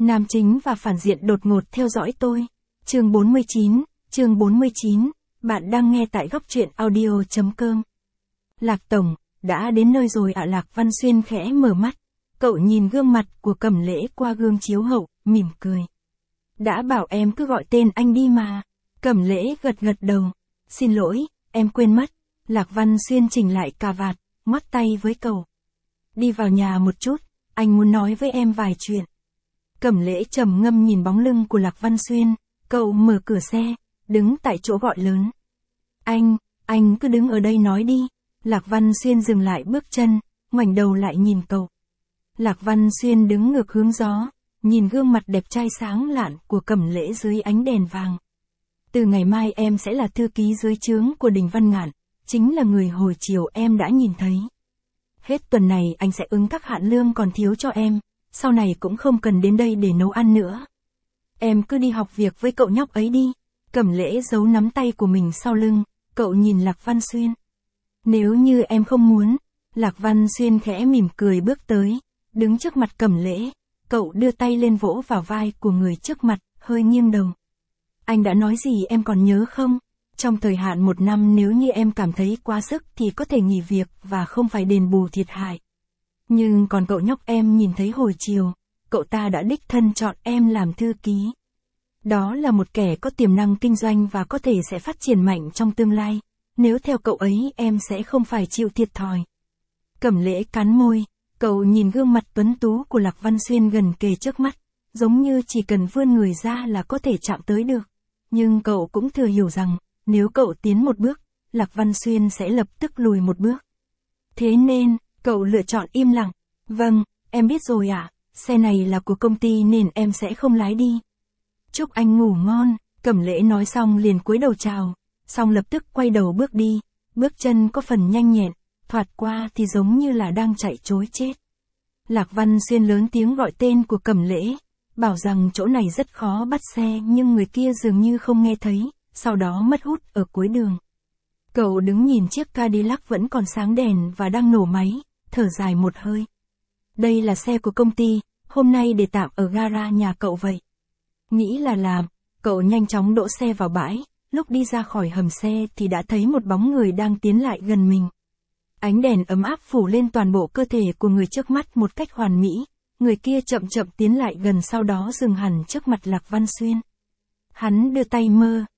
Nam chính và phản diện đột ngột theo dõi tôi. Chương 49, bạn đang nghe tại góc truyện audio.com. Lạc Tổng, đã đến nơi rồi ạ. Lạc Văn Xuyên khẽ mở mắt. Cậu nhìn gương mặt của Cẩm Lễ qua gương chiếu hậu, mỉm cười. Đã bảo em cứ gọi tên anh đi mà. Cẩm Lễ gật gật đầu. Xin lỗi, em quên mất. Lạc Văn Xuyên chỉnh lại cà vạt, ngoắc tay với cậu. Đi vào nhà một chút, anh muốn nói với em vài chuyện. Cẩm Lễ trầm ngâm nhìn bóng lưng của Lạc Văn Xuyên, cậu mở cửa xe, đứng tại chỗ gọi lớn. Anh cứ đứng ở đây nói đi. Lạc Văn Xuyên dừng lại bước chân, ngoảnh đầu lại nhìn cậu. Lạc Văn Xuyên đứng ngược hướng gió, nhìn gương mặt đẹp trai sáng lạn của Cẩm Lễ dưới ánh đèn vàng. Từ ngày mai em sẽ là thư ký dưới trướng của Đình Văn Ngạn, chính là người hồi chiều em đã nhìn thấy. Hết tuần này anh sẽ ứng các hạn lương còn thiếu cho em, sau này cũng không cần đến đây để nấu ăn nữa. Em cứ đi học việc với cậu nhóc ấy đi. Cẩm Lễ giấu nắm tay của mình sau lưng, cậu nhìn Lạc Văn Xuyên. Nếu như em không muốn, Lạc Văn Xuyên khẽ mỉm cười bước tới, đứng trước mặt Cẩm Lễ, cậu đưa tay lên vỗ vào vai của người trước mặt, hơi nghiêng đầu. Anh đã nói gì em còn nhớ không? Trong thời hạn 1 năm nếu như em cảm thấy quá sức thì có thể nghỉ việc và không phải đền bù thiệt hại. Nhưng còn cậu nhóc em nhìn thấy hồi chiều, cậu ta đã đích thân chọn em làm thư ký. Đó là một kẻ có tiềm năng kinh doanh và có thể sẽ phát triển mạnh trong tương lai. Nếu theo cậu ấy em sẽ không phải chịu thiệt thòi. Cẩm Lễ cắn môi, cậu nhìn gương mặt tuấn tú của Lạc Văn Xuyên gần kề trước mắt, giống như chỉ cần vươn người ra là có thể chạm tới được. Nhưng cậu cũng thừa hiểu rằng, nếu cậu tiến một bước, Lạc Văn Xuyên sẽ lập tức lùi một bước. Thế nên, cậu lựa chọn im lặng. Vâng, em biết rồi ạ, xe này là của công ty nên em sẽ không lái đi. Chúc anh ngủ ngon. Cẩm Lễ nói xong liền cúi đầu chào, xong lập tức quay đầu bước đi, bước chân có phần nhanh nhẹn, thoạt qua thì giống như là đang chạy trối chết. Lạc Văn Xuyên lớn tiếng gọi tên của Cẩm Lễ, bảo rằng chỗ này rất khó bắt xe nhưng người kia dường như không nghe thấy, sau đó mất hút ở cuối đường. Cậu đứng nhìn chiếc Cadillac vẫn còn sáng đèn và đang nổ máy, thở dài một hơi. Đây là xe của công ty, hôm nay để tạm ở gara nhà cậu vậy. Nghĩ là làm, cậu nhanh chóng đỗ xe vào bãi, lúc đi ra khỏi hầm xe thì đã thấy một bóng người đang tiến lại gần mình. Ánh đèn ấm áp phủ lên toàn bộ cơ thể của người trước mắt một cách hoàn mỹ, người kia chậm chậm tiến lại gần sau đó dừng hẳn trước mặt Lạc Văn Xuyên. Hắn đưa tay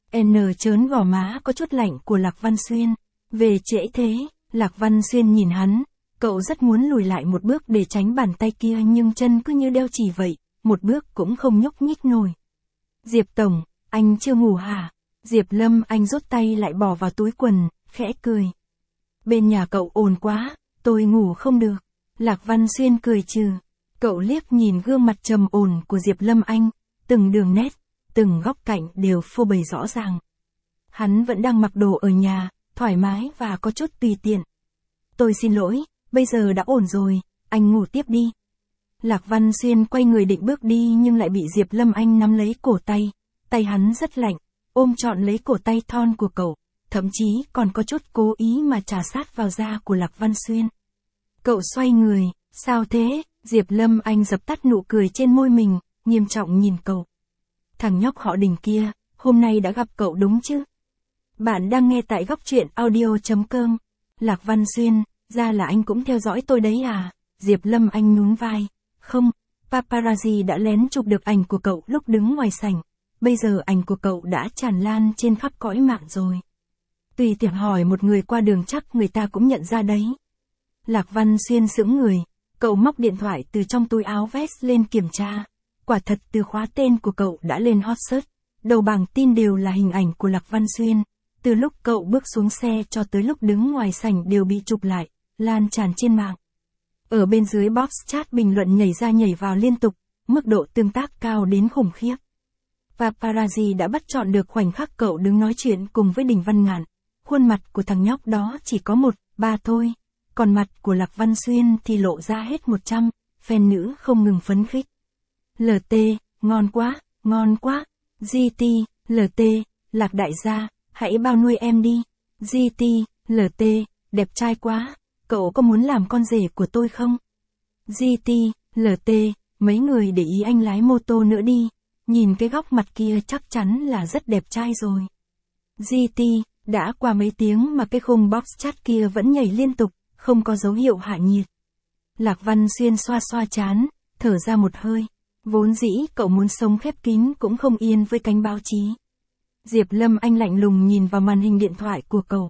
trớn gò má có chút lạnh của Lạc Văn Xuyên. Về trễ thế, Lạc Văn Xuyên nhìn hắn, cậu rất muốn lùi lại một bước để tránh bàn tay kia nhưng chân cứ như đeo chỉ vậy, một bước cũng không nhúc nhích nổi. Diệp Tổng, anh chưa ngủ hả? Diệp Lâm Anh rút tay lại bỏ vào túi quần, khẽ cười. Bên nhà cậu ồn quá, tôi ngủ không được. Lạc Văn Xuyên cười trừ. Cậu liếc nhìn gương mặt trầm ổn của Diệp Lâm Anh, từng đường nét, từng góc cạnh đều phô bày rõ ràng. Hắn vẫn đang mặc đồ ở nhà, thoải mái và có chút tùy tiện. Tôi xin lỗi, bây giờ đã ổn rồi, anh ngủ tiếp đi. Lạc Văn Xuyên quay người định bước đi nhưng lại bị Diệp Lâm Anh nắm lấy cổ tay. Tay hắn rất lạnh, ôm trọn lấy cổ tay thon của cậu, thậm chí còn có chút cố ý mà trà sát vào da của Lạc Văn Xuyên. Cậu xoay người, sao thế? Diệp Lâm Anh dập tắt nụ cười trên môi mình, nghiêm trọng nhìn cậu. Thằng nhóc họ Đình kia, hôm nay đã gặp cậu đúng chứ? Bạn đang nghe tại góc truyện audio.com. Lạc Văn Xuyên, ra là anh cũng theo dõi tôi đấy à? Diệp Lâm Anh nhún vai. Không, paparazzi đã lén chụp được ảnh của cậu lúc đứng ngoài sảnh. Bây giờ ảnh của cậu đã tràn lan trên khắp cõi mạng rồi. Tùy tiện hỏi một người qua đường chắc người ta cũng nhận ra đấy. Lạc Văn Xuyên sững người, cậu móc điện thoại từ trong túi áo vest lên kiểm tra. Quả thật từ khóa tên của cậu đã lên hot search, đầu bảng tin đều là hình ảnh của Lạc Văn Xuyên. Từ lúc cậu bước xuống xe cho tới lúc đứng ngoài sảnh đều bị chụp lại, lan tràn trên mạng. Ở bên dưới box chat bình luận nhảy ra nhảy vào liên tục, mức độ tương tác cao đến khủng khiếp. Paparazzi đã bắt chọn được khoảnh khắc cậu đứng nói chuyện cùng với Đình Văn Ngạn. Khuôn mặt của thằng nhóc đó chỉ có 1-3 thôi, còn mặt của Lạc Văn Xuyên thì lộ ra hết 100, fan nữ không ngừng phấn khích. LT, ngon quá, GT, LT, Lạc đại gia, hãy bao nuôi em đi. GT, LT, đẹp trai quá, cậu có muốn làm con rể của tôi không? GT, LT, mấy người để ý anh lái mô tô nữa đi, nhìn cái góc mặt kia chắc chắn là rất đẹp trai rồi. GT, đã qua mấy tiếng mà cái khung box chat kia vẫn nhảy liên tục, không có dấu hiệu hạ nhiệt. Lạc Văn Xuyên xoa xoa trán, thở ra một hơi. Vốn dĩ cậu muốn sống khép kín cũng không yên với cánh báo chí. Diệp Lâm Anh lạnh lùng nhìn vào màn hình điện thoại của cậu.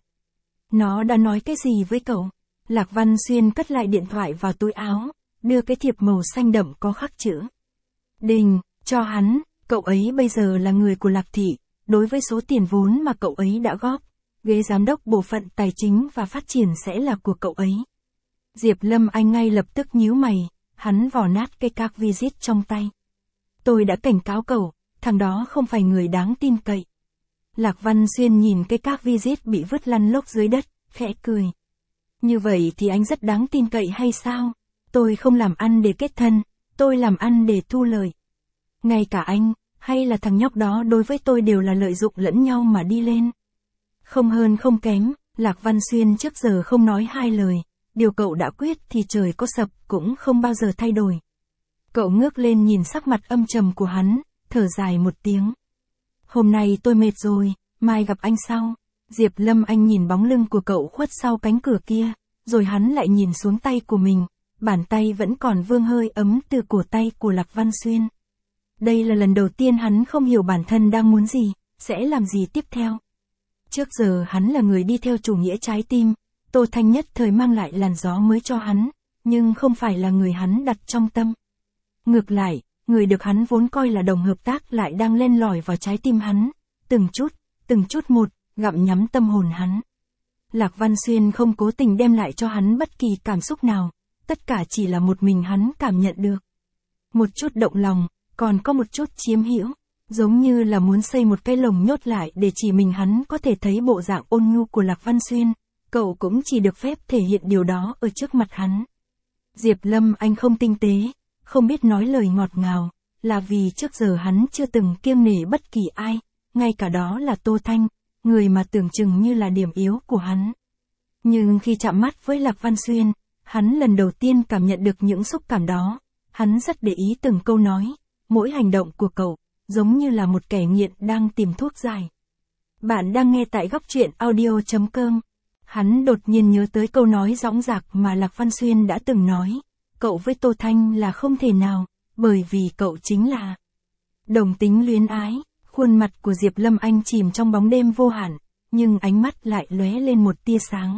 Nó đã nói cái gì với cậu? Lạc Văn Xuyên cất lại điện thoại vào túi áo, đưa cái thiệp màu xanh đậm có khắc chữ Đình, cho hắn, cậu ấy bây giờ là người của Lạc Thị, đối với số tiền vốn mà cậu ấy đã góp, ghế giám đốc bộ phận tài chính và phát triển sẽ là của cậu ấy. Diệp Lâm Anh ngay lập tức nhíu mày, hắn vò nát cây các visit trong tay. Tôi đã cảnh cáo cậu, thằng đó không phải người đáng tin cậy. Lạc Văn Xuyên nhìn cây các visit bị vứt lăn lóc dưới đất, khẽ cười. Như vậy thì anh rất đáng tin cậy hay sao? Tôi không làm ăn để kết thân, tôi làm ăn để thu lợi. Ngay cả anh, hay là thằng nhóc đó đối với tôi đều là lợi dụng lẫn nhau mà đi lên. Không hơn không kém, Lạc Văn Xuyên trước giờ không nói hai lời, điều cậu đã quyết thì trời có sập cũng không bao giờ thay đổi. Cậu ngước lên nhìn sắc mặt âm trầm của hắn, thở dài một tiếng. Hôm nay tôi mệt rồi, mai gặp anh sau. Diệp Lâm Anh nhìn bóng lưng của cậu khuất sau cánh cửa kia, rồi hắn lại nhìn xuống tay của mình, bàn tay vẫn còn vương hơi ấm từ cổ tay của Lạc Văn Xuyên. Đây là lần đầu tiên hắn không hiểu bản thân đang muốn gì, sẽ làm gì tiếp theo. Trước giờ hắn là người đi theo chủ nghĩa trái tim, Tô Thanh nhất thời mang lại làn gió mới cho hắn, nhưng không phải là người hắn đặt trong tâm. Ngược lại, người được hắn vốn coi là đồng hợp tác lại đang len lỏi vào trái tim hắn, từng chút một, gặm nhắm tâm hồn hắn. Lạc Văn Xuyên không cố tình đem lại cho hắn bất kỳ cảm xúc nào, tất cả chỉ là một mình hắn cảm nhận được. Một chút động lòng, còn có một chút chiếm hữu, giống như là muốn xây một cái lồng nhốt lại để chỉ mình hắn có thể thấy bộ dạng ôn nhu của Lạc Văn Xuyên, cậu cũng chỉ được phép thể hiện điều đó ở trước mặt hắn. Diệp Lâm Anh không tinh tế, không biết nói lời ngọt ngào, là vì trước giờ hắn chưa từng kiêng nể bất kỳ ai, ngay cả đó là Tô Thanh, người mà tưởng chừng như là điểm yếu của hắn. Nhưng khi chạm mắt với Lạc Văn Xuyên, hắn lần đầu tiên cảm nhận được những xúc cảm đó, hắn rất để ý từng câu nói, mỗi hành động của cậu, giống như là một kẻ nghiện đang tìm thuốc giải. Bạn đang nghe tại góc truyện audio.com. Hắn đột nhiên nhớ tới câu nói dõng dạc mà Lạc Văn Xuyên đã từng nói, cậu với Tô Thanh là không thể nào, bởi vì cậu chính là đồng tính luyến ái. Khuôn mặt của Diệp Lâm Anh chìm trong bóng đêm vô hạn, nhưng ánh mắt lại lóe lên một tia sáng.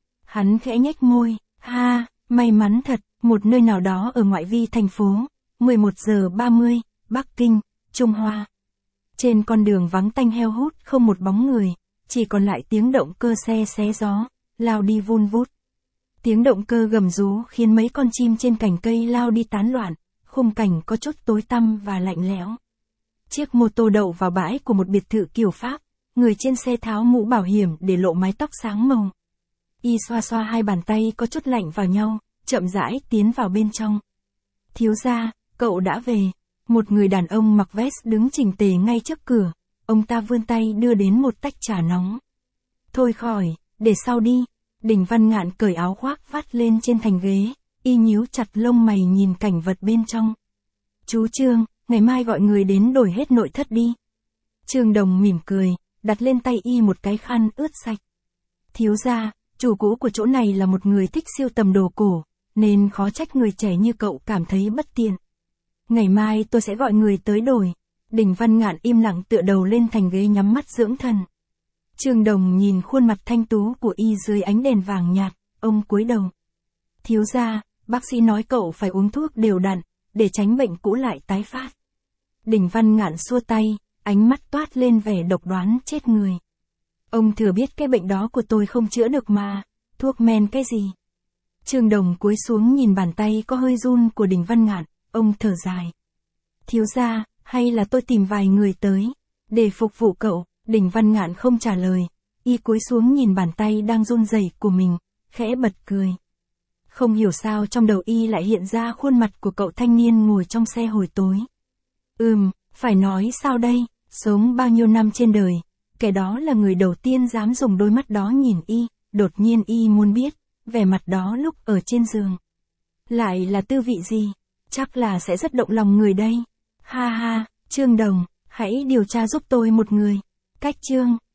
Hắn khẽ nhếch môi, ha, may mắn thật, một nơi nào đó ở ngoại vi thành phố, 11 giờ 30, Bắc Kinh, Trung Hoa. Trên con đường vắng tanh heo hút không một bóng người, chỉ còn lại tiếng động cơ xe xé gió, lao đi vun vút. Tiếng động cơ gầm rú khiến mấy con chim trên cành cây lao đi tán loạn, khung cảnh có chút tối tăm và lạnh lẽo. Chiếc mô tô đậu vào bãi của một biệt thự kiểu Pháp, người trên xe tháo mũ bảo hiểm để lộ mái tóc sáng màu. Y xoa xoa hai bàn tay có chút lạnh vào nhau, chậm rãi tiến vào bên trong. Thiếu gia, cậu đã về. Một người đàn ông mặc vest đứng chỉnh tề ngay trước cửa, ông ta vươn tay đưa đến một tách trà nóng. Thôi khỏi, để sau đi. Đỉnh Văn Ngạn cởi áo khoác vắt lên trên thành ghế, y nhíu chặt lông mày nhìn cảnh vật bên trong. Chú Trương, ngày mai gọi người đến đổi hết nội thất đi. Trương Đồng mỉm cười, đặt lên tay y một cái khăn ướt sạch. Thiếu gia, chủ cũ của chỗ này là một người thích sưu tầm đồ cổ, nên khó trách người trẻ như cậu cảm thấy bất tiện. Ngày mai tôi sẽ gọi người tới đổi. Đỉnh Văn Ngạn im lặng tựa đầu lên thành ghế nhắm mắt dưỡng thần. Trương Đồng nhìn khuôn mặt thanh tú của y dưới ánh đèn vàng nhạt, ông cúi đầu. Thiếu gia, bác sĩ nói cậu phải uống thuốc đều đặn, để tránh bệnh cũ lại tái phát. Đỉnh Văn Ngạn xua tay, ánh mắt toát lên vẻ độc đoán chết người. Ông thừa biết cái bệnh đó của tôi không chữa được mà, thuốc men cái gì. Trương Đồng cúi xuống nhìn bàn tay có hơi run của Đỉnh Văn Ngạn, ông thở dài. Thiếu gia, hay là tôi tìm vài người tới, để phục vụ cậu. Đỉnh Văn Ngạn không trả lời, y cúi xuống nhìn bàn tay đang run rẩy của mình, khẽ bật cười. Không hiểu sao trong đầu y lại hiện ra khuôn mặt của cậu thanh niên ngồi trong xe hồi tối. Phải nói sao đây, sống bao nhiêu năm trên đời, kẻ đó là người đầu tiên dám dùng đôi mắt đó nhìn y, đột nhiên y muốn biết, vẻ mặt đó lúc ở trên giường. Lại là tư vị gì? Chắc là sẽ rất động lòng người đây. Ha ha, Trương Đồng, hãy điều tra giúp tôi một người. Cách Trương.